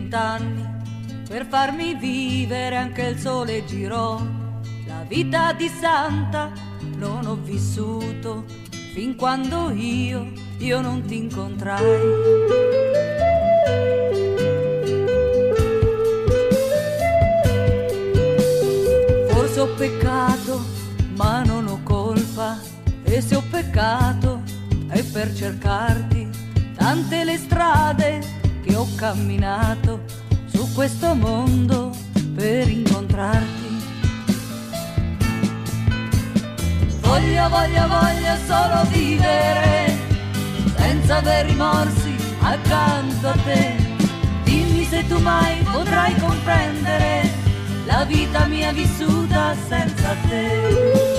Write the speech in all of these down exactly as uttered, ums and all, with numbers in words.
vent'anni per farmi vivere anche il sole girò. La vita di santa non ho vissuto fin quando io, io non ti incontrai. Forse ho peccato, ma non ho colpa, e se ho peccato è per cercarti. Tante le strade che ho camminato su questo mondo per incontrarti. Voglio, voglio, voglio solo vivere senza aver rimorsi accanto a te. Dimmi se tu mai potrai comprendere la vita mia vissuta senza te.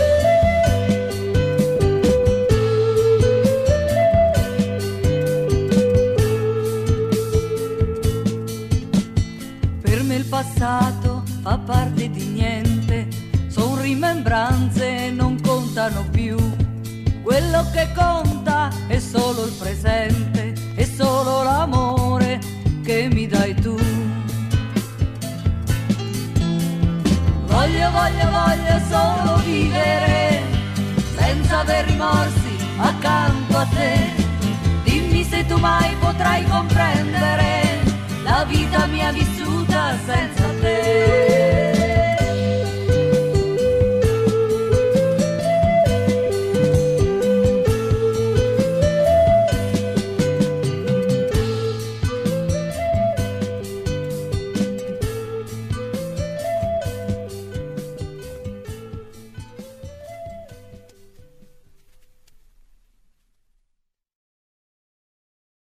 Per me il passato fa parte di niente, son rimembranze, non contano più. Quello che conta è solo il presente, è solo l'amore che mi dai tu. Voglio, voglio, voglio solo vivere senza aver rimorsi accanto a te. Dimmi se tu mai potrai comprendere la vita mia vissuta